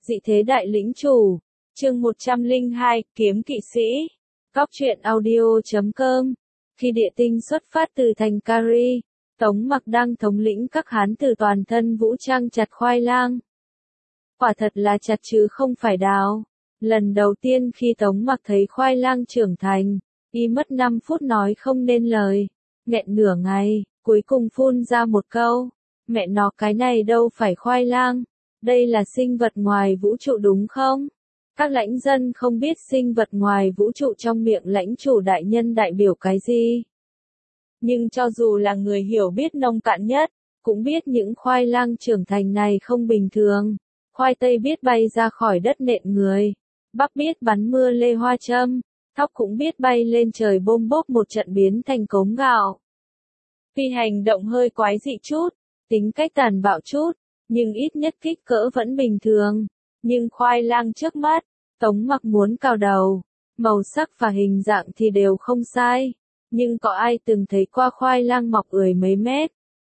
Dị thế đại lĩnh chủ. Chương 102, Kiếm kỵ sĩ. Cóc truyện audio.com. Khi địa tinh xuất phát từ thành Kari, Tống Mặc đang thống lĩnh các hán tử toàn thân vũ trang chặt khoai lang. Quả thật là chặt chứ không phải đào. Lần đầu tiên khi Tống Mặc thấy khoai lang trưởng thành, y mất 5 phút nói không nên lời, nghẹn nửa ngày, cuối cùng phun ra một câu: mẹ nó, cái này đâu phải khoai lang, đây là sinh vật ngoài vũ trụ đúng không? Các lãnh dân không biết sinh vật ngoài vũ trụ trong miệng lãnh chủ đại nhân đại biểu cái gì. Nhưng cho dù là người hiểu biết nông cạn nhất, cũng biết những khoai lang trưởng thành này không bình thường. Khoai tây biết bay ra khỏi đất nện người, bắp biết bắn mưa lê hoa châm, thóc cũng biết bay lên trời bôm bốp một trận biến thành cốm gạo. Tuy hành động hơi quái dị chút, tính cách tàn bạo chút, nhưng ít nhất kích cỡ vẫn bình thường. Nhưng khoai lang trước mắt, Tống Mặc muốn cào đầu, màu sắc và hình dạng thì đều không sai. Nhưng có ai từng thấy qua khoai lang mọc ười mấy mét,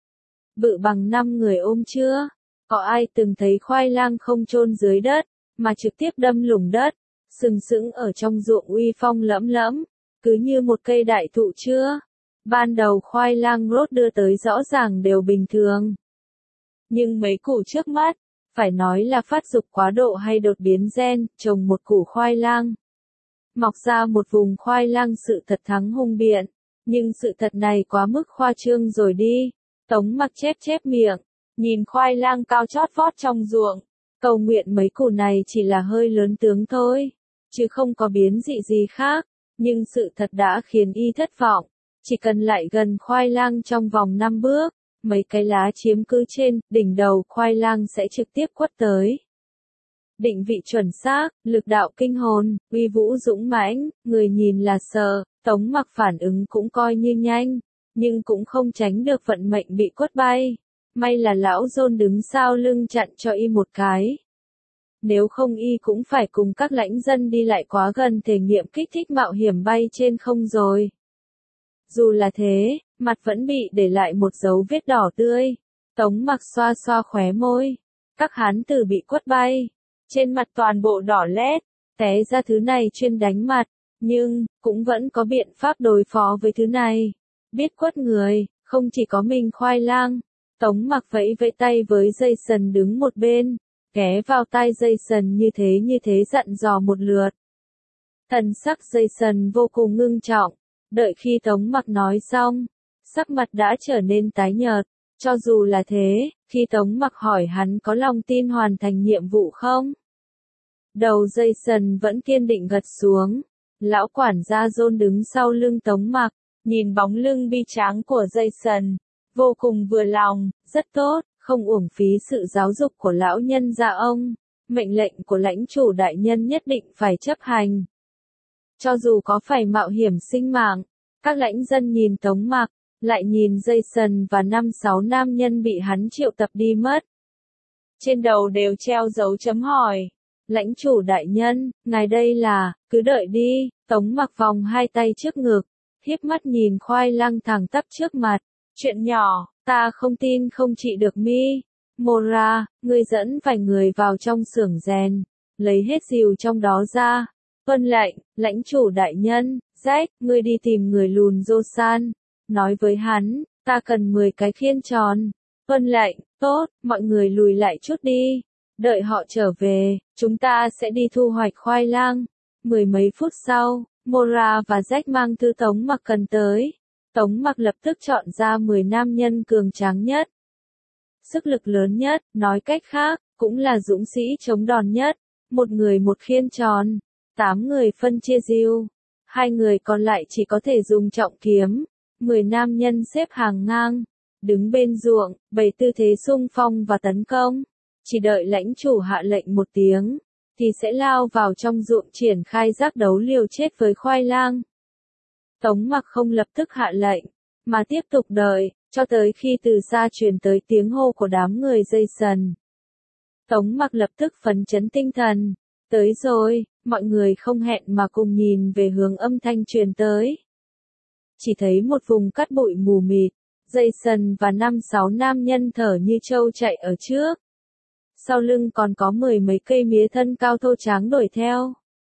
bự bằng 5 người ôm chưa? Có ai từng thấy khoai lang không chôn dưới đất, mà trực tiếp đâm lủng đất, sừng sững ở trong ruộng uy phong lẫm lẫm, cứ như một cây đại thụ chưa? Ban đầu khoai lang rốt đưa tới rõ ràng đều bình thường. Nhưng mấy củ trước mắt, phải nói là phát dục quá độ hay đột biến gen, trồng một củ khoai lang, mọc ra một vùng khoai lang, sự thật thắng hùng biện. Nhưng sự thật này quá mức khoa trương rồi đi. Tống Mặc chép miệng, nhìn khoai lang cao chót vót trong ruộng, cầu nguyện mấy củ này chỉ là hơi lớn tướng thôi, chứ không có biến dị gì khác. Nhưng sự thật đã khiến y thất vọng. Chỉ cần lại gần khoai lang trong vòng 5 bước, mấy cái lá chiếm cứ trên đỉnh đầu khoai lang sẽ trực tiếp quất tới. Định vị chuẩn xác, lực đạo kinh hồn, uy vũ dũng mãnh, người nhìn là sợ. Tống Mặc phản ứng cũng coi như nhanh, nhưng cũng không tránh được vận mệnh bị quất bay. May là lão John đứng sau lưng chặn cho y một cái. Nếu không y cũng phải cùng các lãnh dân đi lại quá gần thể nghiệm kích thích mạo hiểm bay trên không rồi. Dù là thế, mặt vẫn bị để lại một dấu vết đỏ tươi. Tống Mặc xoa xoa khóe môi. Các hán tử bị quất bay, trên mặt toàn bộ đỏ lét, té ra thứ này chuyên đánh mặt. Nhưng, cũng vẫn có biện pháp đối phó với thứ này. Biết quất người, không chỉ có mình khoai lang. Tống Mặc vẫy vẫy tay với Jason đứng một bên, ghé vào tai Jason như thế dặn dò một lượt. Thần sắc Jason vô cùng ngưng trọng, đợi khi Tống Mặc nói xong, sắc mặt đã trở nên tái nhợt. Cho dù là thế, khi Tống Mặc hỏi hắn có lòng tin hoàn thành nhiệm vụ không, đầu Jason vẫn kiên định gật xuống. Lão quản gia John đứng sau lưng Tống Mặc, nhìn bóng lưng bi tráng của Jason, vô cùng vừa lòng. Rất tốt, không uổng phí sự giáo dục của lão nhân gia ông. Mệnh lệnh của lãnh chủ đại nhân nhất định phải chấp hành, cho dù có phải mạo hiểm sinh mạng. Các lãnh dân nhìn Tống Mặc, lại nhìn Jason và 5-6 nam nhân bị hắn triệu tập đi mất. Trên đầu đều treo dấu chấm hỏi. Lãnh chủ đại nhân, ngài đây là, cứ đợi đi. Tống Mặc vòng hai tay trước ngực, hiếp mắt nhìn khoai lang thẳng tắp trước mặt. Chuyện nhỏ, ta không tin không trị được mi. Mora, ngươi dẫn vài người vào trong xưởng rèn, lấy hết rìu trong đó ra. Vâng lệnh, lãnh chủ đại nhân. Jack, ngươi đi tìm người lùn Josan, nói với hắn, ta cần 10 cái khiên tròn. Vâng lệnh, tốt, mọi người lùi lại chút đi. Đợi họ trở về, chúng ta sẽ đi thu hoạch khoai lang. 10 mấy phút sau, Mora và Jack mang thư Tống Mặc cần tới. Tống Mặc lập tức chọn ra 10 nam nhân cường tráng nhất, sức lực lớn nhất, nói cách khác, cũng là dũng sĩ chống đòn nhất. Một người một khiên tròn, 8 người phân chia rìu, 2 người còn lại chỉ có thể dùng trọng kiếm. 10 nam nhân xếp hàng ngang, đứng bên ruộng, bày tư thế xung phong và tấn công. Chỉ đợi lãnh chủ hạ lệnh một tiếng, thì sẽ lao vào trong ruộng triển khai giác đấu liều chết với khoai lang. Tống Mặc không lập tức hạ lệnh, mà tiếp tục đợi, cho tới khi từ xa truyền tới tiếng hô của đám người Jason. Tống Mặc lập tức phấn chấn tinh thần. Tới rồi, mọi người không hẹn mà cùng nhìn về hướng âm thanh truyền tới. Chỉ thấy một vùng cát bụi mù mịt, Jason và 5-6 nam nhân thở như trâu chạy ở trước. sau lưng còn có mười mấy cây mía thân cao thô tráng đuổi theo.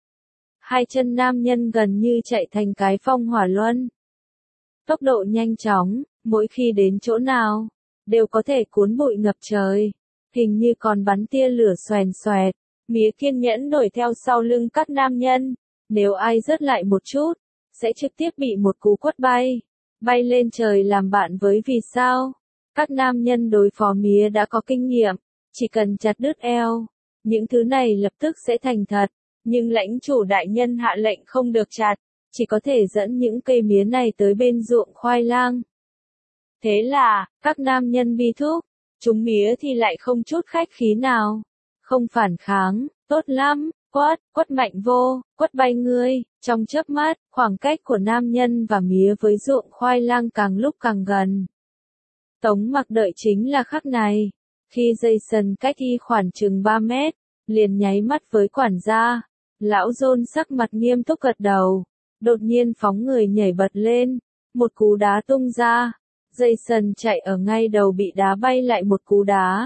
Hai chân nam nhân gần như chạy thành cái phong hỏa luân. Tốc độ nhanh chóng, mỗi khi đến chỗ nào, đều có thể cuốn bụi ngập trời, hình như còn bắn tia lửa xoèn xoẹt. Mía kiên nhẫn đuổi theo sau lưng các nam nhân, nếu ai rớt lại một chút, sẽ trực tiếp bị một cú quất bay lên trời làm bạn với vì sao. Các nam nhân đối phó mía đã có kinh nghiệm, chỉ cần chặt đứt eo, những thứ này lập tức sẽ thành thật, nhưng lãnh chủ đại nhân hạ lệnh không được chặt, chỉ có thể dẫn những cây mía này tới bên ruộng khoai lang. Thế là, các nam nhân bi thúc, chúng mía thì lại không chút khách khí nào, không phản kháng, tốt lắm, quất mạnh vô, quất bay ngươi. Trong chớp mắt, khoảng cách của nam nhân và mía với ruộng khoai lang càng lúc càng gần. Tống Mặc đợi chính là khắc này, khi Jason cách y khoảng chừng 3 mét, liền nháy mắt với quản gia. Lão John sắc mặt nghiêm túc gật đầu, đột nhiên phóng người nhảy bật lên, một cú đá tung ra. Jason chạy ở ngay đầu bị đá bay lại một cú đá.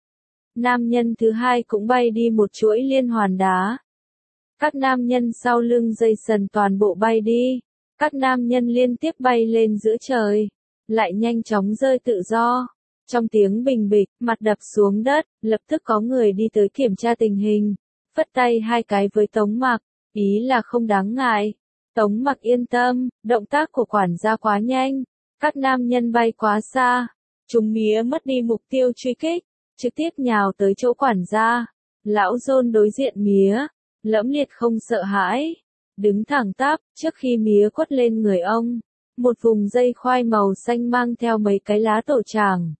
Nam nhân thứ hai cũng bay đi một chuỗi liên hoàn đá. Các nam nhân sau lưng Jason toàn bộ bay đi. Các nam nhân liên tiếp bay lên giữa trời, lại nhanh chóng rơi tự do. Trong tiếng bình bịch, mặt đập xuống đất, lập tức có người đi tới kiểm tra tình hình. Phất tay hai cái với Tống Mặc, ý là không đáng ngại. Tống Mặc yên tâm, động tác của quản gia quá nhanh. Các nam nhân bay quá xa, chúng mía mất đi mục tiêu truy kích, trực tiếp nhào tới chỗ quản gia. Lão John đối diện mía, lẫm liệt không sợ hãi, đứng thẳng tắp, trước khi mía quất lên người ông, một vùng dây khoai màu xanh mang theo mấy cái lá tổ tràng.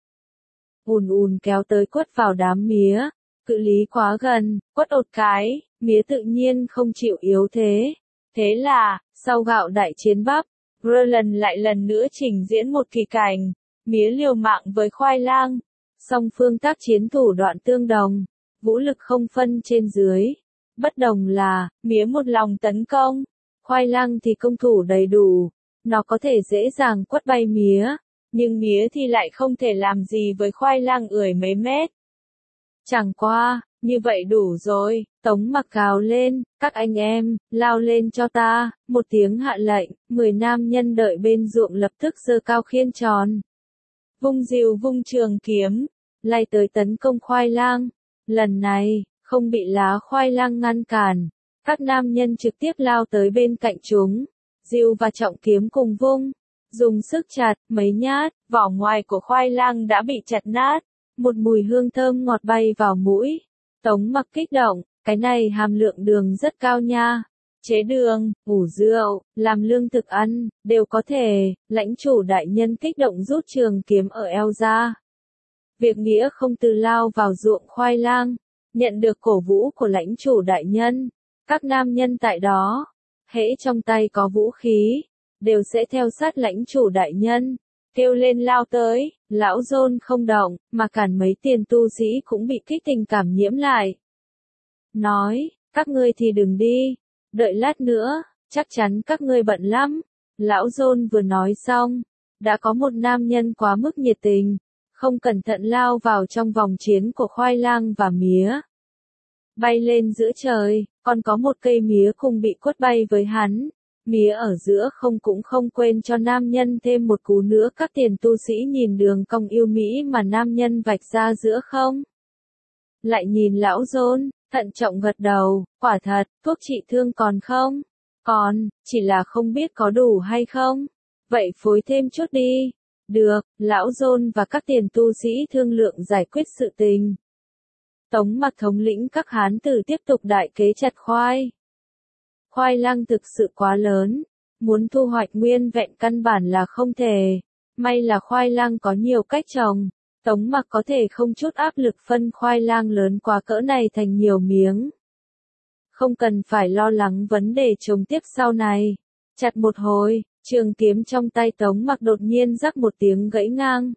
Ùn ùn kéo tới quất vào đám mía, cự lý quá gần, quất một cái, mía tự nhiên không chịu yếu thế. Thế là, sau gạo đại chiến bắp, Roland lại lần nữa trình diễn một kỳ cảnh, mía liều mạng với khoai lang. Song phương tác chiến thủ đoạn tương đồng, vũ lực không phân trên dưới. Bất đồng là, mía một lòng tấn công, khoai lang thì công thủ đầy đủ, nó có thể dễ dàng quất bay mía, nhưng mía thì lại không thể làm gì với khoai lang ưỡi mấy mét. Chẳng qua, như vậy đủ rồi, Tống Mặc gào lên, các anh em, lao lên cho ta, một tiếng hạ lệnh, 10 nam nhân đợi bên ruộng lập tức giơ cao khiên tròn. Vung rìu vung trường kiếm, lay tới tấn công khoai lang. Lần này, không bị lá khoai lang ngăn cản, các nam nhân trực tiếp lao tới bên cạnh chúng, rìu và trọng kiếm cùng vung, dùng sức chặt, mấy nhát, vỏ ngoài của khoai lang đã bị chặt nát, một mùi hương thơm ngọt bay vào mũi. Tống Mặc kích động, cái này hàm lượng đường rất cao nha. Chế đường, ủ rượu, làm lương thực ăn, đều có thể. Lãnh chủ đại nhân kích động rút trường kiếm ở eo ra. Việc nghĩa không từ lao vào ruộng khoai lang, nhận được cổ vũ của lãnh chủ đại nhân. Các nam nhân tại đó, hễ trong tay có vũ khí, đều sẽ theo sát lãnh chủ đại nhân, kêu lên lao tới. Lão John không động, mà cản mấy tiền tu sĩ cũng bị kích tình cảm nhiễm lại. Nói, các ngươi thì đừng đi, đợi lát nữa, chắc chắn các ngươi bận lắm. Lão John vừa nói xong, đã có một nam nhân quá mức nhiệt tình, không cẩn thận lao vào trong vòng chiến của khoai lang và mía. Bay lên giữa trời, còn có một cây mía cùng bị quất bay với hắn. Mía ở giữa không cũng không quên cho nam nhân thêm một cú nữa. Các tiền tu sĩ nhìn đường cong yêu mỹ mà nam nhân vạch ra giữa không. Lại nhìn lão John, thận trọng gật đầu, quả thật, thuốc trị thương còn không? Còn, chỉ là không biết có đủ hay không? Vậy phối thêm chút đi. Được, lão John và các tiền tu sĩ thương lượng giải quyết sự tình. Tống Mặc thống lĩnh các hán tử tiếp tục đại kế chặt khoai. Khoai lang thực sự quá lớn, muốn thu hoạch nguyên vẹn căn bản là không thể. May là khoai lang có nhiều cách trồng, Tống Mặc có thể không chút áp lực phân khoai lang lớn quá cỡ này thành nhiều miếng. Không cần phải lo lắng vấn đề trồng tiếp sau này. Chặt một hồi, trường kiếm trong tay Tống Mặc đột nhiên rắc một tiếng gãy ngang.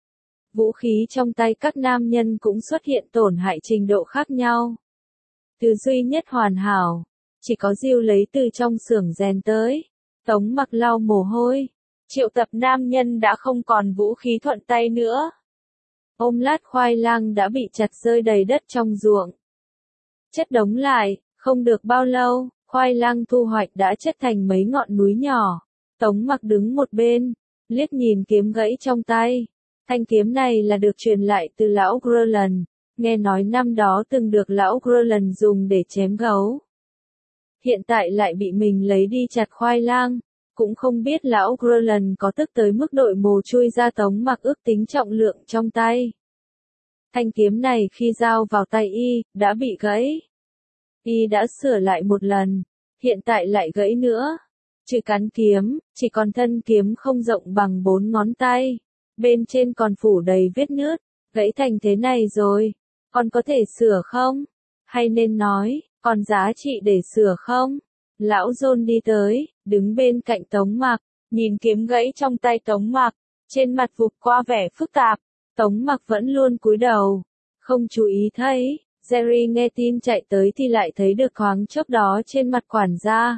Vũ khí trong tay các nam nhân cũng xuất hiện tổn hại trình độ khác nhau. Thứ duy nhất hoàn hảo, chỉ có Diêu lấy từ trong xưởng rèn tới. Tống Mặc lau mồ hôi, triệu tập nam nhân đã không còn vũ khí thuận tay nữa. ôm lát khoai lang đã bị chặt rơi đầy đất trong ruộng. Chất đống lại, không được bao lâu, khoai lang thu hoạch đã chất thành mấy ngọn núi nhỏ. Tống Mặc đứng một bên, liếc nhìn kiếm gãy trong tay. Thanh kiếm này là được truyền lại từ lão Grellan, nghe nói năm đó từng được lão Grellan dùng để chém gấu. Hiện tại lại bị mình lấy đi chặt khoai lang, cũng không biết lão Grellan có tức tới mức đội mồ chui ra. Tống Mặc ước tính trọng lượng trong tay. Thanh kiếm này khi giao vào tay y, đã bị gãy. Y đã sửa lại một lần, hiện tại lại gãy nữa. Trừ cán kiếm, chỉ còn thân kiếm không rộng bằng 4 ngón tay. Bên trên còn phủ đầy vết nứt, gãy thành thế này rồi. Còn có thể sửa không? Hay nên nói, còn giá trị để sửa không? Lão John đi tới, đứng bên cạnh Tống Mặc, nhìn kiếm gãy trong tay Tống Mặc, trên mặt vụt qua vẻ phức tạp. Tống Mặc vẫn luôn cúi đầu, không chú ý thấy. Jerry nghe tin chạy tới thì lại thấy được thoáng chốc đó trên mặt quản gia.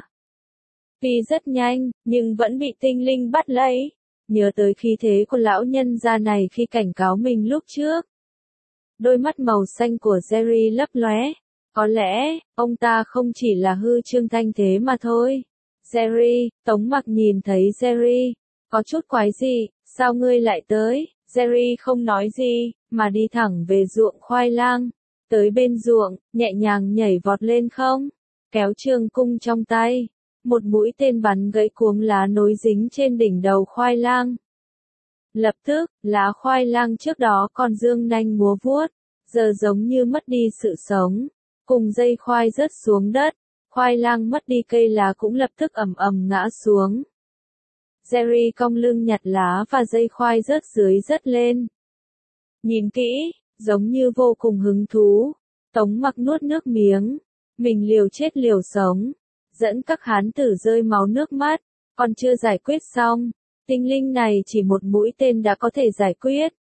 Vì rất nhanh, nhưng vẫn bị tinh linh bắt lấy. Nhớ tới khí thế của lão nhân gia này khi cảnh cáo mình lúc trước. Đôi mắt màu xanh của Jerry lấp lóe. Có lẽ, ông ta không chỉ là hư trương thanh thế mà thôi. Jerry, Tống Mặc nhìn thấy Jerry, có chút quái gì, sao ngươi lại tới? Jerry không nói gì, mà đi thẳng về ruộng khoai lang. Tới bên ruộng, nhẹ nhàng nhảy vọt lên không, kéo trường cung trong tay. Một mũi tên bắn gãy cuống lá nối dính trên đỉnh đầu khoai lang. Lập tức, lá khoai lang trước đó còn dương nanh múa vuốt, giờ giống như mất đi sự sống. Cùng dây khoai rớt xuống đất, khoai lang mất đi cây lá cũng lập tức ầm ầm ngã xuống. Jerry cong lưng nhặt lá và dây khoai rớt dưới rớt lên. Nhìn kỹ, giống như vô cùng hứng thú. Tống Mặc nuốt nước miếng, mình liều chết liều sống, dẫn các hán tử rơi máu nước mắt, còn chưa giải quyết xong, tinh linh này chỉ một mũi tên đã có thể giải quyết.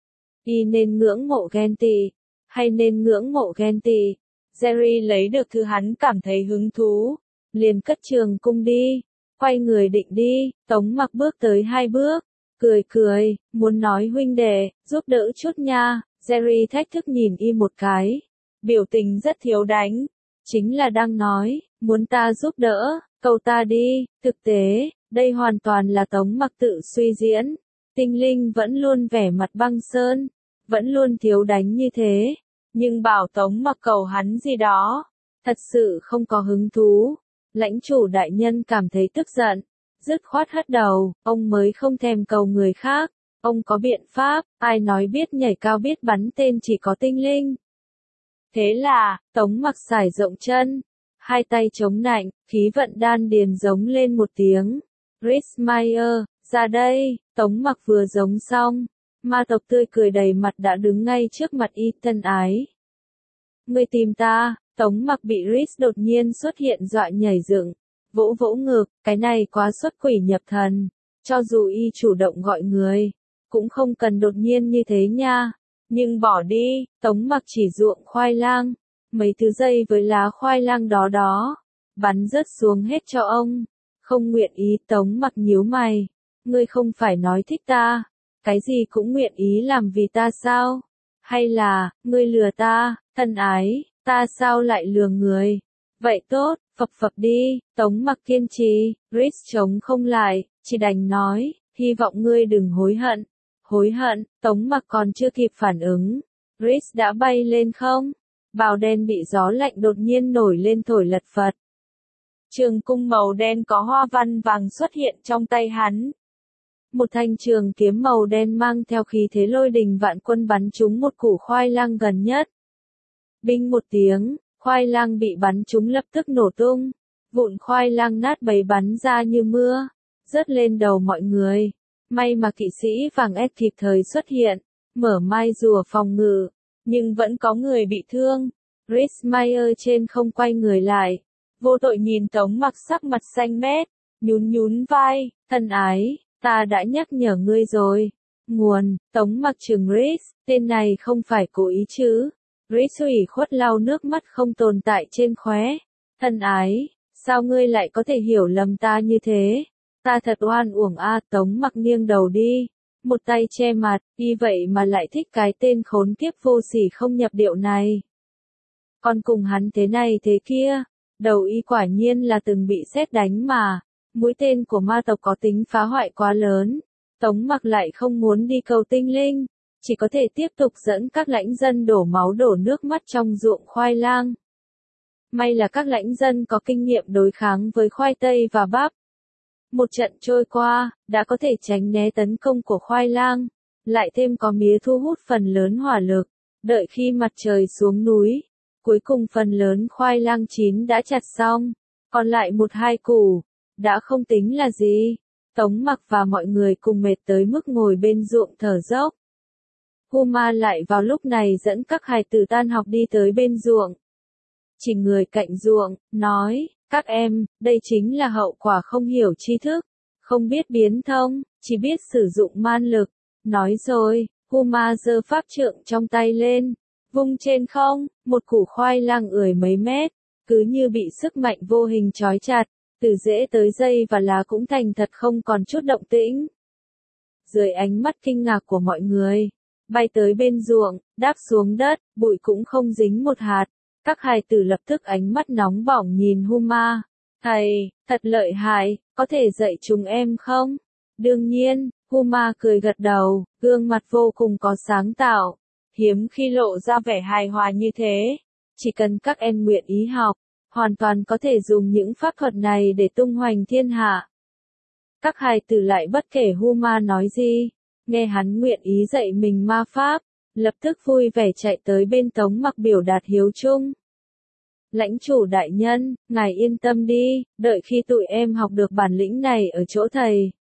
Y nên ngưỡng mộ ghen tị, hay nên ngưỡng mộ ghen tị? Jerry lấy được thứ hắn cảm thấy hứng thú, liền cất trường cung đi, quay người định đi. Tống Mặc bước tới 2 bước, cười, muốn nói huynh đệ, giúp đỡ chút nha. Jerry thách thức nhìn y một cái, biểu tình rất thiếu đánh, chính là đang nói, muốn ta giúp đỡ, cầu ta đi. Thực tế, đây hoàn toàn là Tống Mặc tự suy diễn. Tinh linh vẫn luôn vẻ mặt băng sơn, vẫn luôn thiếu đánh như thế, nhưng bảo Tống Mặc cầu hắn gì đó, thật sự không có hứng thú. Lãnh chủ đại nhân cảm thấy tức giận, dứt khoát hất đầu, ông mới không thèm cầu người khác. Ông có biện pháp, ai nói biết nhảy cao biết bắn tên chỉ có tinh linh. Thế là, Tống Mặc xải rộng chân, 2 tay chống nạnh, khí vận đan điền giống lên một tiếng. Rismeyer, ra đây. Tống Mặc vừa giống xong, ma tộc tươi cười đầy mặt đã đứng ngay trước mặt y. Tân ái, ngươi tìm ta? Tống Mặc bị Rhys đột nhiên xuất hiện dọa nhảy dựng, vỗ vỗ ngực, cái này quá xuất quỷ nhập thần. Cho dù y chủ động gọi người, cũng không cần đột nhiên như thế nha. Nhưng bỏ đi, Tống Mặc chỉ ruộng khoai lang, mấy thứ dây với lá khoai lang đó, bắn rớt xuống hết cho ông. Không nguyện ý. Tống Mặc nhíu mày, ngươi không phải nói thích ta, cái gì cũng nguyện ý làm vì ta sao? Hay là, ngươi lừa ta? Thân ái, ta sao lại lừa người? Vậy tốt, phập đi. Tống Mặc kiên trì. Rhys chống không lại, chỉ đành nói, hy vọng ngươi đừng hối hận. Hối hận? Tống Mặc còn chưa kịp phản ứng, Rhys đã bay lên không. Bào đen bị gió lạnh đột nhiên nổi lên thổi lật phật. Trường cung màu đen có hoa văn vàng xuất hiện trong tay hắn. Một thanh trường kiếm màu đen mang theo khí thế lôi đình vạn quân bắn trúng một củ khoai lang gần nhất. Binh một tiếng, khoai lang bị bắn trúng lập tức nổ tung. Vụn khoai lang nát bấy bắn ra như mưa, rớt lên đầu mọi người. May mà kỵ sĩ vàng ép kịp thời xuất hiện, mở mai rùa phòng ngự, nhưng vẫn có người bị thương. Rismeyer trên không quay người lại, vô tội nhìn Tống Mặc sắc mặt xanh mét, nhún vai, thân ái, ta đã nhắc nhở ngươi rồi. Nguồn, Tống Mặc trừng Rhys, tên này không phải cố ý chứ? Rhys ủy khuất lau nước mắt không tồn tại trên khóe. Thân ái, sao ngươi lại có thể hiểu lầm ta như thế? Ta thật oan uổng a. Tống Mặc nghiêng đầu đi, một tay che mặt, y vậy mà lại thích cái tên khốn kiếp vô sỉ không nhập điệu này. Còn cùng hắn thế này thế kia, đầu y quả nhiên là từng bị sét đánh mà, mũi tên của ma tộc có tính phá hoại quá lớn. Tống Mặc lại không muốn đi cầu tinh linh, chỉ có thể tiếp tục dẫn các lãnh dân đổ máu đổ nước mắt trong ruộng khoai lang. May là các lãnh dân có kinh nghiệm đối kháng với khoai tây và bắp. Một trận trôi qua, đã có thể tránh né tấn công của khoai lang, lại thêm có mía thu hút phần lớn hỏa lực, đợi khi mặt trời xuống núi. Cuối cùng phần lớn khoai lang chín đã chặt xong, còn lại một hai củ, đã không tính là gì. Tống Mặc và mọi người cùng mệt tới mức ngồi bên ruộng thở dốc. Huma lại vào lúc này dẫn các hài tử tan học đi tới bên ruộng. Chỉ người cạnh ruộng, nói, các em, đây chính là hậu quả không hiểu tri thức, không biết biến thông, chỉ biết sử dụng man lực. Nói rồi, Huma giơ pháp trượng trong tay lên, vung trên không, một củ khoai lang ưỡi mấy mét, cứ như bị sức mạnh vô hình trói chặt, từ rễ tới dây và lá cũng thành thật không còn chút động tĩnh. Dưới ánh mắt kinh ngạc của mọi người, bay tới bên ruộng, đáp xuống đất, bụi cũng không dính một hạt. Các hài tử lập tức ánh mắt nóng bỏng nhìn Huma. Thầy, thật lợi hại, có thể dạy chúng em không? Đương nhiên, Huma cười gật đầu, gương mặt vô cùng có sáng tạo. Hiếm khi lộ ra vẻ hài hòa như thế. Chỉ cần các em nguyện ý học, hoàn toàn có thể dùng những pháp thuật này để tung hoành thiên hạ. Các hài tử lại bất kể Huma nói gì, nghe hắn nguyện ý dạy mình ma pháp, lập tức vui vẻ chạy tới bên Tống Mặc biểu đạt hiếu chung. Lãnh chủ đại nhân, ngài yên tâm đi, đợi khi tụi em học được bản lĩnh này ở chỗ thầy,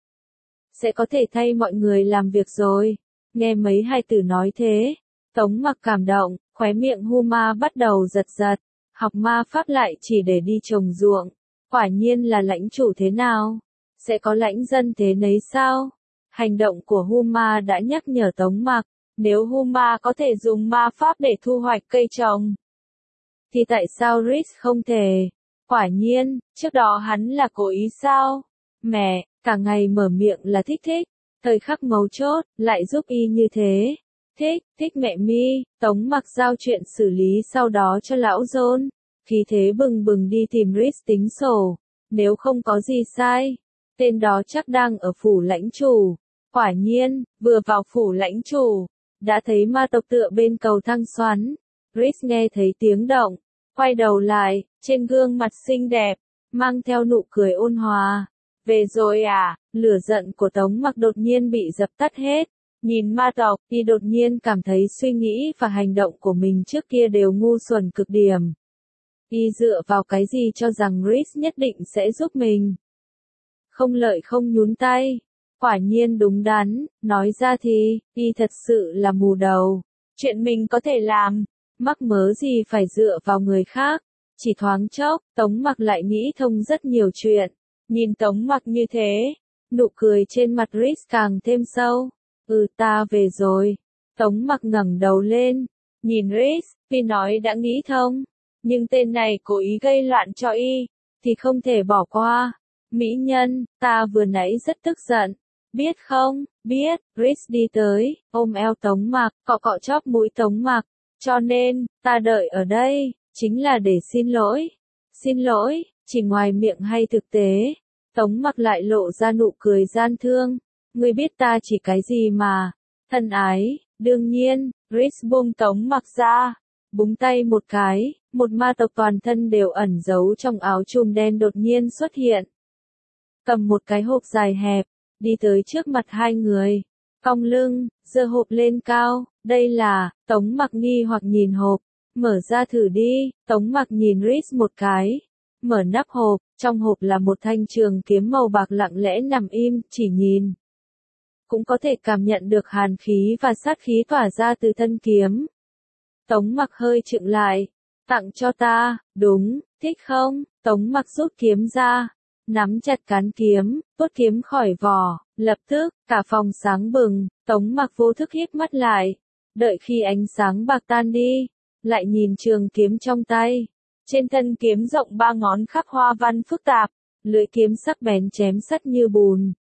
sẽ có thể thay mọi người làm việc rồi. Nghe mấy hài tử nói thế, Tống Mặc cảm động, khóe miệng Huma bắt đầu giật giật, học ma pháp lại chỉ để đi trồng ruộng, quả nhiên là lãnh chủ thế nào, sẽ có lãnh dân thế nấy sao? Hành động của Huma đã nhắc nhở Tống Mặc, nếu Huma có thể dùng ma pháp để thu hoạch cây trồng, thì tại sao Rhys không thể? Quả nhiên, trước đó hắn là cố ý sao? Mẹ, cả ngày mở miệng là thích thích, thời khắc mấu chốt, lại giúp y như thế. Thích mẹ mi. Tống Mặc giao chuyện xử lý sau đó cho lão John, khí thế bừng bừng đi tìm Rhys tính sổ, nếu không có gì sai, tên đó chắc đang ở phủ lãnh chủ. Quả nhiên, vừa vào phủ lãnh chủ, đã thấy ma tộc tựa bên cầu thang xoắn. Rhys nghe thấy tiếng động, quay đầu lại, trên gương mặt xinh đẹp, mang theo nụ cười ôn hòa. Về rồi à? Lửa giận của Tống Mặc đột nhiên bị dập tắt hết. Nhìn ma tộc, y đột nhiên cảm thấy suy nghĩ và hành động của mình trước kia đều ngu xuẩn cực điểm. Y dựa vào cái gì cho rằng Rhys nhất định sẽ giúp mình? Không lợi không nhún tay. Quả nhiên đúng đắn, nói ra thì, y thật sự là mù đầu. Chuyện mình có thể làm, mắc mớ gì phải dựa vào người khác. Chỉ thoáng chốc, Tống Mặc lại nghĩ thông rất nhiều chuyện. Nhìn Tống Mặc như thế, nụ cười trên mặt Rhys càng thêm sâu. Ta về rồi. Tống Mặc ngẩng đầu lên, nhìn Rhys, vì nói đã nghĩ thông, nhưng tên này cố ý gây loạn cho y, thì không thể bỏ qua. Mỹ nhân, ta vừa nãy rất tức giận, biết không? Biết. Rhys đi tới, ôm eo Tống Mặc, cọ cọ chóp mũi Tống Mặc, cho nên, ta đợi ở đây, chính là để xin lỗi. Xin lỗi, chỉ ngoài miệng hay thực tế? Tống Mặc lại lộ ra nụ cười gian thương. Ngươi biết ta chỉ cái gì mà, thân ái. Đương nhiên. Rhys buông Tống Mặc ra, búng tay một cái, một ma tộc toàn thân đều ẩn giấu trong áo chùm đen đột nhiên xuất hiện. Cầm một cái hộp dài hẹp, đi tới trước mặt hai người, cong lưng, giơ hộp lên cao. Đây là, Tống Mặc nghi hoặc nhìn hộp, mở ra thử đi. Tống Mặc nhìn Rhys một cái, mở nắp hộp, trong hộp là một thanh trường kiếm màu bạc lặng lẽ nằm im, chỉ nhìn cũng có thể cảm nhận được hàn khí và sát khí tỏa ra từ thân kiếm. Tống Mặc hơi chững lại, tặng cho ta, đúng, thích không? Tống Mặc rút kiếm ra, nắm chặt cán kiếm, tuốt kiếm khỏi vỏ, lập tức, cả phòng sáng bừng. Tống Mặc vô thức híp mắt lại, đợi khi ánh sáng bạc tan đi, lại nhìn trường kiếm trong tay. Trên thân kiếm rộng 3 ngón khắc hoa văn phức tạp, lưỡi kiếm sắc bén chém sắt như bùn,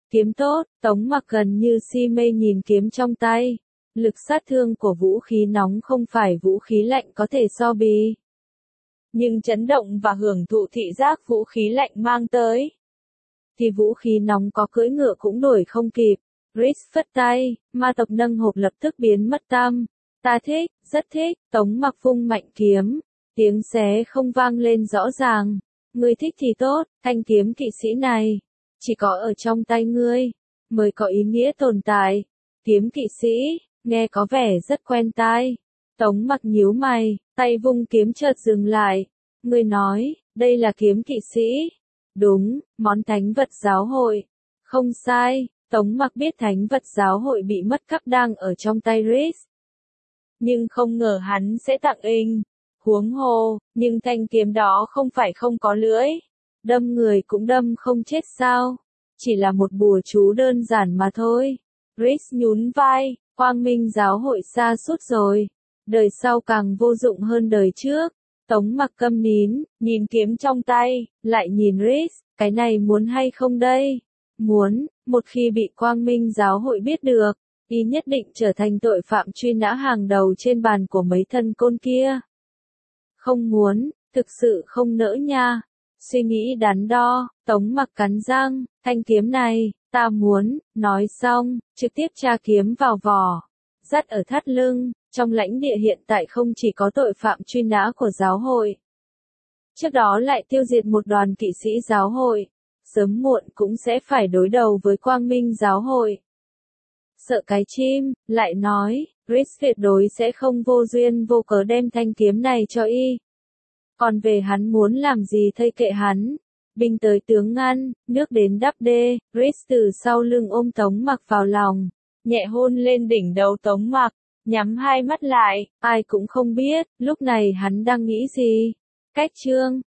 Kiếm tốt, Tống Mặc gần như si mê nhìn kiếm trong tay. Lực sát thương của vũ khí nóng không phải vũ khí lạnh có thể so bì. Nhưng chấn động và hưởng thụ thị giác vũ khí lạnh mang tới, thì vũ khí nóng có cưỡi ngựa cũng đuổi không kịp. Rhys phất tay, ma tộc nâng hộp lập tức biến mất tăm. Ta thích, rất thích, Tống Mặc vung mạnh kiếm. Tiếng xé không vang lên rõ ràng. Ngươi thích thì tốt, thanh kiếm kỵ sĩ này chỉ có ở trong tay ngươi mới có ý nghĩa tồn tại. Kiếm kỵ sĩ, nghe có vẻ rất quen tai. Tống Mặc nhíu mày, tay vung kiếm chợt dừng lại. Ngươi nói, đây là kiếm kỵ sĩ? Đúng, món thánh vật giáo hội. Không sai, Tống Mặc biết thánh vật giáo hội bị mất cắp đang ở trong tay Rhys. Nhưng không ngờ hắn sẽ tặng Ing. Huống hồ, nhưng thanh kiếm đó không phải không có lưỡi. Đâm người cũng đâm không chết sao? Chỉ là một bùa chú đơn giản mà thôi. Rhys nhún vai, quang minh giáo hội xa suốt rồi. Đời sau càng vô dụng hơn đời trước. Tống Mặc câm nín, nhìn kiếm trong tay, lại nhìn Rhys, cái này muốn hay không đây? Muốn, một khi bị quang minh giáo hội biết được, y nhất định trở thành tội phạm truy nã hàng đầu trên bàn của mấy thân côn kia. Không muốn, thực sự không nỡ nha. Suy nghĩ đắn đo, Tống Mặc cắn răng, thanh kiếm này, ta muốn, nói xong, trực tiếp tra kiếm vào vỏ, dắt ở thắt lưng. Trong lãnh địa hiện tại không chỉ có tội phạm truy nã của giáo hội, trước đó lại tiêu diệt một đoàn kỵ sĩ giáo hội, sớm muộn cũng sẽ phải đối đầu với quang minh giáo hội. Sợ cái chim, lại nói, Rhys tuyệt đối sẽ không vô duyên vô cớ đem thanh kiếm này cho y. Còn về hắn muốn làm gì thây kệ hắn. Binh tới tướng ngăn, nước đến đắp đê. Rhys từ sau lưng ôm Tống Mặc vào lòng, nhẹ hôn lên đỉnh đầu Tống Mặc, nhắm hai mắt lại, ai cũng không biết, lúc này hắn đang nghĩ gì. Cách chương